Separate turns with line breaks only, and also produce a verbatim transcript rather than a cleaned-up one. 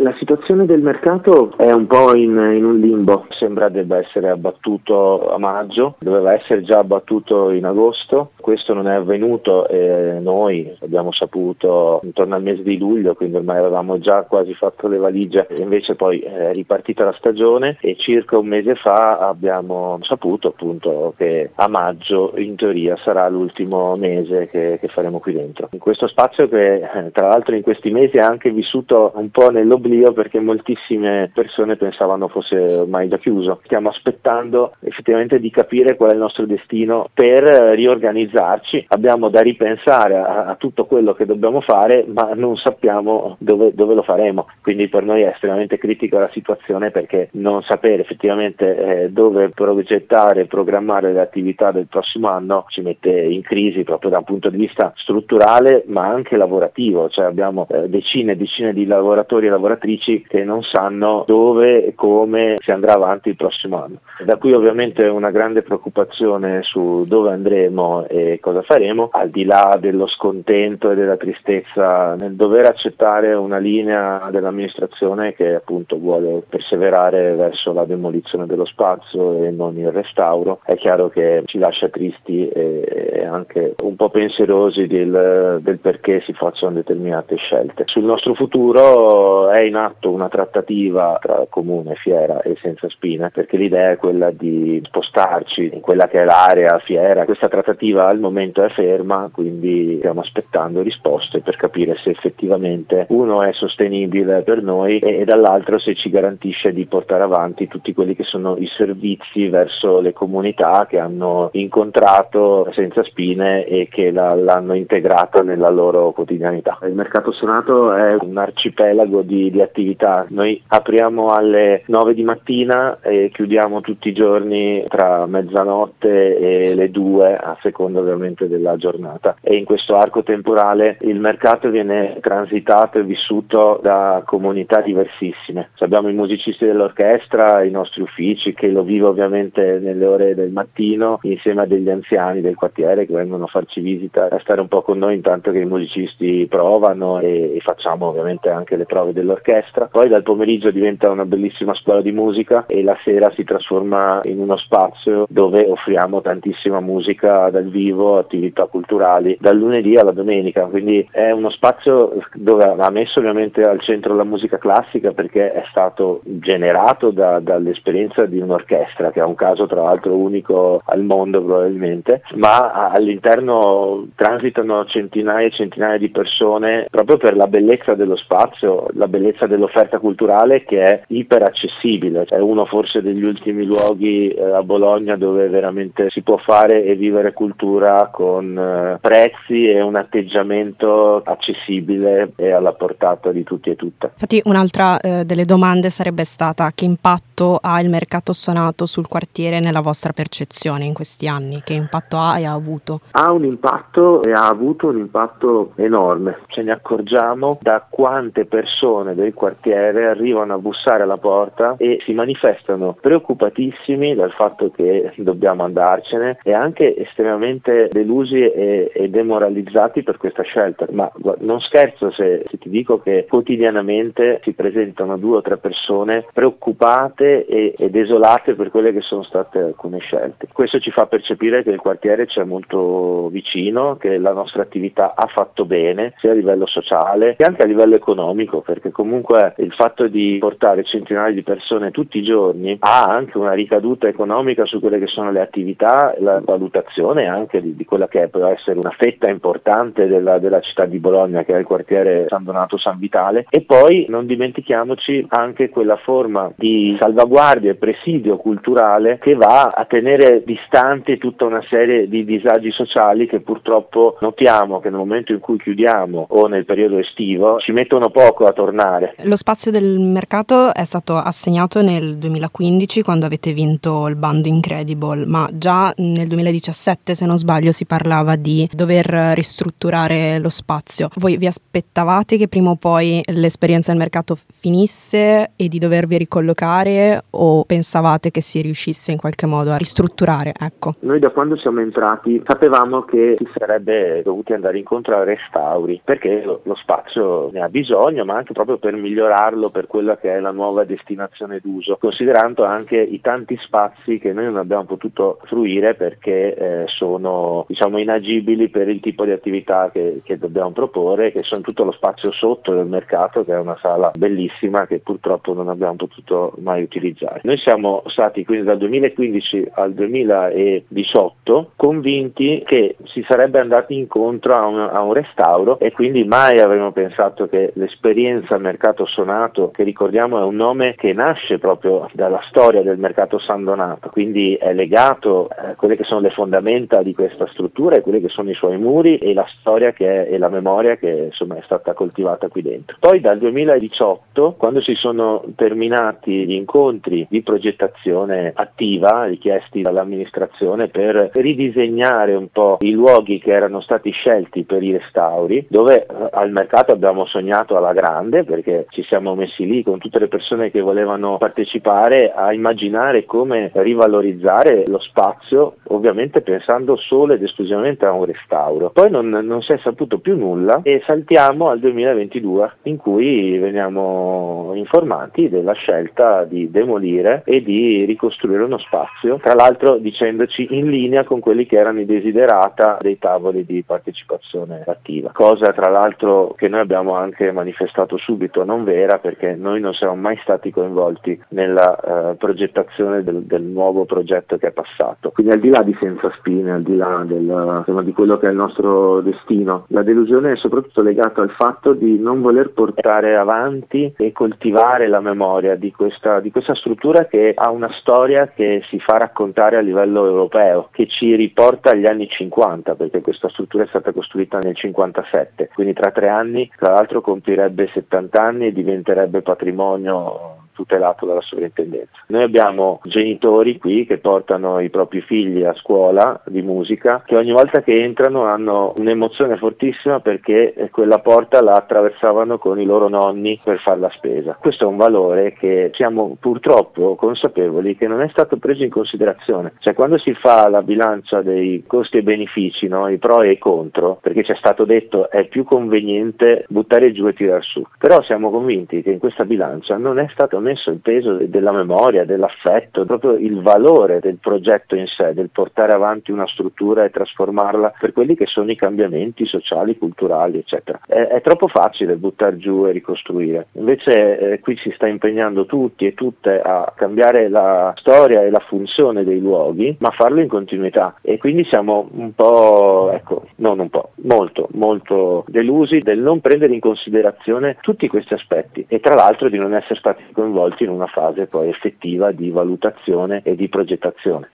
La situazione del mercato è un po' in, in un limbo, sembra debba essere abbattuto a maggio, doveva essere già abbattuto in agosto, questo non è avvenuto e noi abbiamo saputo intorno al mese di luglio, quindi ormai avevamo già quasi fatto le valigie, invece poi è ripartita la stagione e circa un mese fa abbiamo saputo appunto che a maggio in teoria sarà l'ultimo mese che, che faremo qui dentro. In questo spazio che tra l'altro in questi mesi ha anche vissuto un po' nell'oblio perché moltissime persone pensavano fosse ormai già chiuso. Stiamo aspettando effettivamente di capire qual è il nostro destino per riorganizzarci. Abbiamo da ripensare a, a tutto quello che dobbiamo fare, ma non sappiamo dove, dove lo faremo. Quindi per noi è estremamente critica la situazione, perché non sapere effettivamente eh, dove progettare e programmare le attività del prossimo anno ci mette in crisi proprio da un punto di vista strutturale ma anche lavorativo. Cioè abbiamo eh, decine e decine di lavoratori e lavoratrici che non sanno dove e come si andrà avanti il prossimo anno. Da qui ovviamente una grande preoccupazione su dove andremo e cosa faremo, al di là dello scontento e della tristezza nel dover accettare una linea dell'amministrazione che appunto vuole perseverare verso la demolizione dello spazio e non il restauro. È chiaro che ci lascia tristi e anche un po' pensierosi del, del perché si facciano determinate scelte. Sul nostro futuro è in atto una trattativa tra Comune, Fiera e Senza Spine, perché l'idea è quella di spostarci in quella che è l'area Fiera. Questa trattativa al momento è ferma, quindi stiamo aspettando risposte per capire se effettivamente uno è sostenibile per noi e, e dall'altro se ci garantisce di portare avanti tutti quelli che sono i servizi verso le comunità che hanno incontrato Senza Spine e che la, l'hanno integrata nella loro quotidianità. Il Mercato Sonato è un arcipelago di di attività. Noi apriamo alle nove di mattina e chiudiamo tutti i giorni tra mezzanotte e le due, a seconda ovviamente della giornata, e in questo arco temporale il mercato viene transitato e vissuto da comunità diversissime. Abbiamo i musicisti dell'orchestra, i nostri uffici che lo vivono ovviamente nelle ore del mattino insieme a degli anziani del quartiere che vengono a farci visita, a stare un po' con noi intanto che i musicisti provano e, e facciamo ovviamente anche le prove dell'orchestra. Poi dal pomeriggio diventa una bellissima scuola di musica e la sera si trasforma in uno spazio dove offriamo tantissima musica dal vivo, attività culturali dal lunedì alla domenica, quindi è uno spazio dove ha messo ovviamente al centro la musica classica perché è stato generato da, dall'esperienza di un'orchestra che è un caso tra l'altro unico al mondo probabilmente, ma all'interno transitano centinaia e centinaia di persone proprio per la bellezza dello spazio, la bellezza dell'offerta culturale che è iper accessibile. È uno forse degli ultimi luoghi eh, a Bologna dove veramente si può fare e vivere cultura con eh, prezzi e un atteggiamento accessibile e alla portata di tutti e tutte.
Infatti un'altra eh, delle domande sarebbe stata: che impatto ha il Mercato Sonato sul quartiere nella vostra percezione in questi anni? Che impatto ha e ha avuto?
Ha un impatto e ha avuto un impatto enorme. Ce ne accorgiamo da quante persone del quartiere arrivano a bussare alla porta e si manifestano preoccupatissimi dal fatto che dobbiamo andarcene e anche estremamente delusi e, e demoralizzati per questa scelta. Ma non scherzo se, se ti dico che quotidianamente si presentano due o tre persone preoccupate e, e desolate per quelle che sono state alcune scelte. Questo ci fa percepire che il quartiere c'è molto vicino, che la nostra attività ha fatto bene sia a livello sociale che anche a livello economico, perché comunque il fatto di portare centinaia di persone tutti i giorni ha anche una ricaduta economica su quelle che sono le attività, la valutazione anche di, di quella che può essere una fetta importante della, della città di Bologna, che è il quartiere San Donato San Vitale. E poi non dimentichiamoci anche quella forma di salvaguardia e presidio culturale che va a tenere distante tutta una serie di disagi sociali che purtroppo notiamo che nel momento in cui chiudiamo o nel periodo estivo ci mettono poco a tornare.
Lo spazio del mercato è stato assegnato nel duemilaquindici quando avete vinto il bando Incredible, ma già nel duemiladiciassette, se non sbaglio, si parlava di dover ristrutturare lo spazio. Voi vi aspettavate che prima o poi l'esperienza del mercato finisse e di dovervi ricollocare, o pensavate che si riuscisse in qualche modo a ristrutturare? Ecco.
Noi da quando siamo entrati sapevamo che si sarebbe dovuti andare incontro a restauri, perché lo, lo spazio ne ha bisogno, ma anche proprio per per migliorarlo per quella che è la nuova destinazione d'uso, considerando anche i tanti spazi che noi non abbiamo potuto fruire perché eh, sono diciamo inagibili per il tipo di attività che, che dobbiamo proporre, che sono tutto lo spazio sotto del mercato, che è una sala bellissima che purtroppo non abbiamo potuto mai utilizzare. Noi siamo stati quindi dal duemilaquindici al duemiladiciotto convinti che si sarebbe andati incontro a un, a un restauro, e quindi mai avremmo pensato che l'esperienza Mercato Sonato, che ricordiamo è un nome che nasce proprio dalla storia del mercato San Donato, quindi è legato a quelle che sono le fondamenta di questa struttura e quelli che sono i suoi muri e la storia che è, e la memoria che insomma è stata coltivata qui dentro. Poi dal duemiladiciotto, quando si sono terminati gli incontri di progettazione attiva richiesti dall'amministrazione per ridisegnare un po' i luoghi che erano stati scelti per i restauri, dove eh, al mercato abbiamo sognato alla grande, perché ci siamo messi lì con tutte le persone che volevano partecipare a immaginare come rivalorizzare lo spazio, ovviamente pensando solo ed esclusivamente a un restauro. Poi non, non si è saputo più nulla e saltiamo al duemilaventidue, in cui veniamo informati della scelta di demolire e di ricostruire uno spazio, tra l'altro dicendoci in linea con quelli che erano i desiderata dei tavoli di partecipazione attiva, cosa tra l'altro che noi abbiamo anche manifestato subito non vera, perché noi non siamo mai stati coinvolti nella uh, progettazione del, del nuovo progetto che è passato. Quindi al di là di Senza Spine, al di là del, insomma, di quello che è il nostro destino, la delusione è soprattutto legata al fatto di non voler portare avanti e coltivare la memoria di questa, di questa struttura che ha una storia che si fa raccontare a livello europeo, che ci riporta agli anni cinquanta, perché questa struttura è stata costruita nel cinquantasette, quindi tra tre anni tra l'altro compirebbe settanta anni e diventerebbe patrimonio tutelato dalla sovrintendenza. Noi abbiamo genitori qui che portano i propri figli a scuola di musica, che ogni volta che entrano hanno un'emozione fortissima perché quella porta la attraversavano con i loro nonni per fare la spesa. Questo è un valore che siamo purtroppo consapevoli che non è stato preso in considerazione. Cioè, quando si fa la bilancia dei costi e benefici, no? I pro e i contro, perché ci è stato detto è più conveniente buttare giù e tirar su, però siamo convinti che in questa bilancia non è stato messo il peso della memoria, dell'affetto, proprio il valore del progetto in sé, del portare avanti una struttura e trasformarla per quelli che sono i cambiamenti sociali, culturali, eccetera. È, è troppo facile buttare giù e ricostruire, invece eh, qui si sta impegnando tutti e tutte a cambiare la storia e la funzione dei luoghi, ma farlo in continuità, e quindi siamo un po', ecco, non un po', molto, molto delusi del non prendere in considerazione tutti questi aspetti e tra l'altro di non essere stati coinvolti in una fase poi effettiva di valutazione e di progettazione.